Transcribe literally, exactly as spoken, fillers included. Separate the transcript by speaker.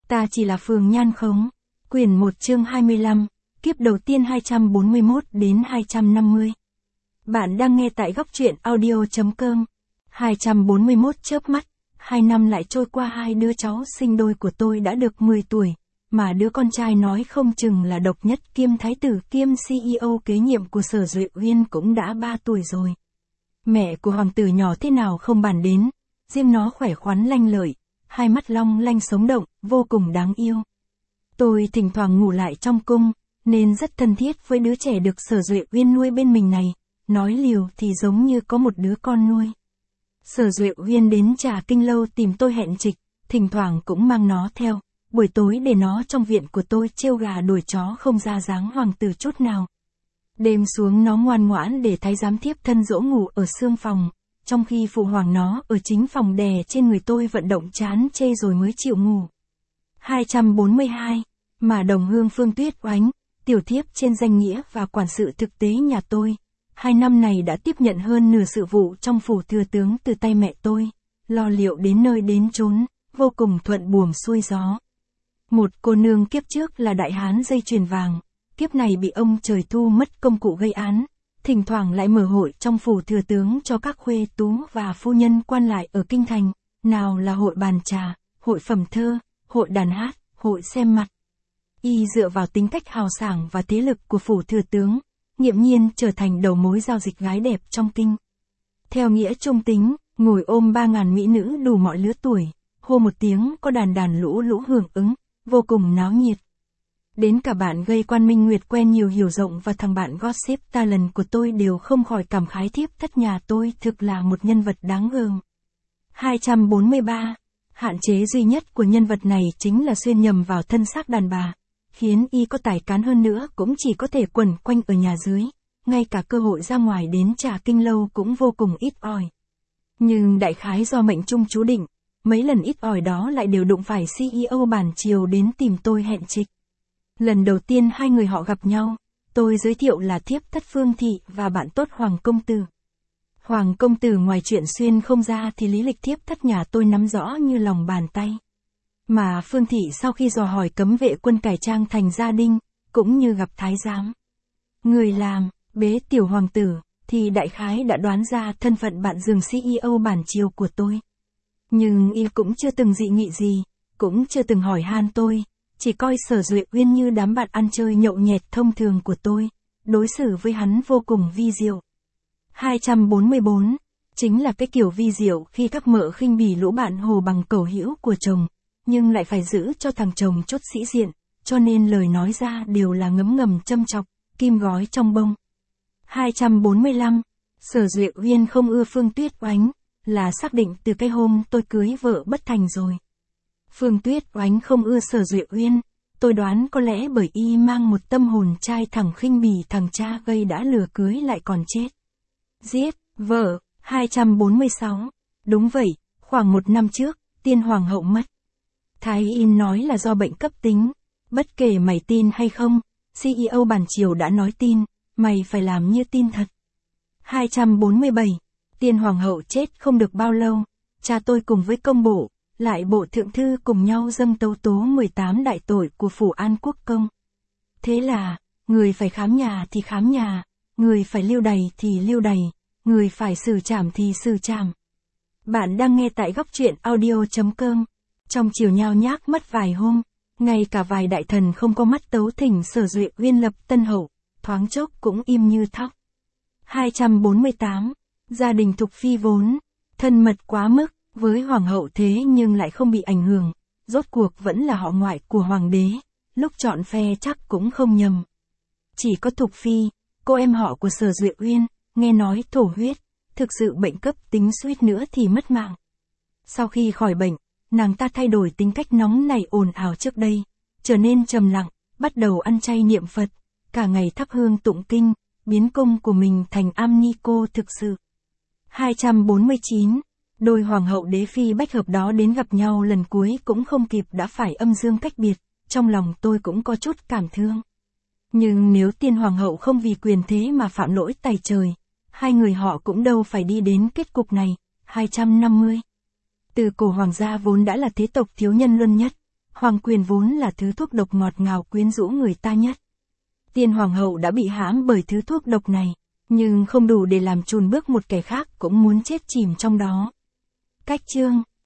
Speaker 1: Ta chỉ là phường nhan khống. Quyển một chương hai mươi lăm, kiếp đầu tiên hai trăm bốn mươi mốt đến hai trăm năm mươi. Bạn đang nghe tại góc truyện audio chấm com. hai trăm bốn mươi mốt chớp mắt, hai năm lại trôi qua, hai đứa cháu sinh đôi của tôi đã được mười tuổi, mà đứa con trai nói không chừng là độc nhất kiêm thái tử kiêm xê e ô kế nhiệm của Sở Duệ Uyên cũng đã ba tuổi rồi. Mẹ của hoàng tử nhỏ thế nào không bàn đến, riêng nó khỏe khoắn lanh lợi, hai mắt long lanh sống động, vô cùng đáng yêu. Tôi thỉnh thoảng ngủ lại trong cung, nên rất thân thiết với đứa trẻ được Sở Duệ Uyên nuôi bên mình này, nói liều thì giống như có một đứa con nuôi. Sở Duệ Uyên đến Trà Kinh Lâu tìm tôi hẹn trịch, thỉnh thoảng cũng mang nó theo, buổi tối để nó trong viện của tôi trêu gà đuổi chó không ra dáng hoàng tử chút nào. Đêm xuống nó ngoan ngoãn để thái giám thiếp thân dỗ ngủ ở xương phòng, trong khi phụ hoàng nó ở chính phòng đè trên người tôi vận động chán chê rồi mới chịu ngủ. hai trăm bốn mươi hai, mà đồng hương Phương Tuyết Oánh, tiểu thiếp trên danh nghĩa và quản sự thực tế nhà tôi, hai năm này đã tiếp nhận hơn nửa sự vụ trong phủ thừa tướng từ tay mẹ tôi, lo liệu đến nơi đến chốn, vô cùng thuận buồm xuôi gió. Một cô nương kiếp trước là đại hán dây chuyền vàng, kiếp này bị ông trời thu mất công cụ gây án, thỉnh thoảng lại mở hội trong phủ thừa tướng cho các khuê tú và phu nhân quan lại ở kinh thành, nào là hội bàn trà, hội phẩm thơ, hội đàn hát, hội xem mặt. Y dựa vào tính cách hào sảng và thế lực của phủ thừa tướng, nghiễm nhiên trở thành đầu mối giao dịch gái đẹp trong kinh. Theo nghĩa trung tính, ngồi ôm ba ngàn mỹ nữ đủ mọi lứa tuổi, hô một tiếng có đàn đàn lũ lũ hưởng ứng, vô cùng náo nhiệt. Đến cả bạn gây Quan Minh Nguyệt quen nhiều hiểu rộng và thằng bạn gossip talent của tôi đều không khỏi cảm khái thiếp thất nhà tôi thực là một nhân vật đáng gờm. hai trăm bốn mươi ba, hạn chế duy nhất của nhân vật này chính là xuyên nhầm vào thân xác đàn bà, khiến y có tài cán hơn nữa cũng chỉ có thể quẩn quanh ở nhà dưới, ngay cả cơ hội ra ngoài đến Trà Kinh Lâu cũng vô cùng ít ỏi. Nhưng đại khái do mệnh trung chú định, mấy lần ít ỏi đó lại đều đụng phải xê e ô bản triều đến tìm tôi hẹn trịch. Lần đầu tiên hai người họ gặp nhau, tôi giới thiệu là thiếp thất Phương Thị và bạn tốt Hoàng Công Tử. Hoàng Công Tử ngoài chuyện xuyên không ra thì lý lịch thiếp thất nhà tôi nắm rõ như lòng bàn tay. Mà Phương Thị sau khi dò hỏi cấm vệ quân cải trang thành gia đình, cũng như gặp thái giám, người làm, bế tiểu hoàng tử, thì đại khái đã đoán ra thân phận bạn giường xê e ô bản triều của tôi. Nhưng y cũng chưa từng dị nghị gì, cũng chưa từng hỏi han tôi, chỉ coi Sở Duệ Uyên như đám bạn ăn chơi nhậu nhẹt thông thường của tôi, đối xử với hắn vô cùng vi diệu. hai trăm bốn mươi bốn, chính là cái kiểu vi diệu khi các mợ khinh bỉ lũ bạn hồ bằng cẩu hữu của chồng, nhưng lại phải giữ cho thằng chồng chốt sĩ diện, cho nên lời nói ra đều là ngấm ngầm châm chọc, kim gói trong bông. hai trăm bốn mươi lăm, Sở Duệ Uyên không ưa Phương Tuyết Oánh, là xác định từ cái hôm tôi cưới vợ bất thành rồi. Phương Tuyết Oánh không ưa Sở Duệ Uyên, tôi đoán có lẽ bởi y mang một tâm hồn trai thẳng khinh bỉ thằng cha gây đã lừa cưới lại còn chết. Giết, vợ, hai trăm bốn mươi sáu, đúng vậy, khoảng một năm trước, tiên hoàng hậu mất. Thái y nói là do bệnh cấp tính, bất kể mày tin hay không, xê e ô bản triều đã nói tin, mày phải làm như tin thật. hai trăm bốn mươi bảy, tiên hoàng hậu chết không được bao lâu, cha tôi cùng với công bộ, lại bộ thượng thư cùng nhau dâng tấu tố mười tám đại tội của phủ An Quốc công. Thế là, người phải khám nhà thì khám nhà, người phải lưu đày thì lưu đày, người phải xử trảm thì xử trảm. Bạn đang nghe tại góc truyện audio chấm com. Trong chiều nhao nhác mất vài hôm, ngay cả vài đại thần không có mắt tấu thỉnh Sở Duệ Uyên lập tân hậu, thoáng chốc cũng im như thóc. hai trăm bốn mươi tám, gia đình Thục Phi vốn thân mật quá mức với hoàng hậu thế nhưng lại không bị ảnh hưởng, rốt cuộc vẫn là họ ngoại của hoàng đế, lúc chọn phe chắc cũng không nhầm. Chỉ có Thục Phi, cô em họ của Sở Duệ Uyên, nghe nói thổ huyết, thực sự bệnh cấp tính suýt nữa thì mất mạng. Sau khi khỏi bệnh, nàng ta thay đổi tính cách nóng nảy ồn ào trước đây, trở nên trầm lặng, bắt đầu ăn chay niệm Phật, cả ngày thắp hương tụng kinh, biến cung của mình thành am ni cô thực sự. hai trăm bốn mươi chín, đôi hoàng hậu đế phi bách hợp đó đến gặp nhau lần cuối cũng không kịp đã phải âm dương cách biệt, trong lòng tôi cũng có chút cảm thương. Nhưng nếu tiên hoàng hậu không vì quyền thế mà phạm lỗi tày trời, hai người họ cũng đâu phải đi đến kết cục này. hai trăm năm mươi. Từ cổ hoàng gia vốn đã là thế tộc thiếu nhân luân nhất, Hoàng quyền vốn là thứ thuốc độc ngọt ngào quyến rũ người ta nhất. Tiên hoàng hậu đã bị hãm bởi thứ thuốc độc này, nhưng không đủ để làm chùn bước một kẻ khác cũng muốn chết chìm trong đó. Cách chương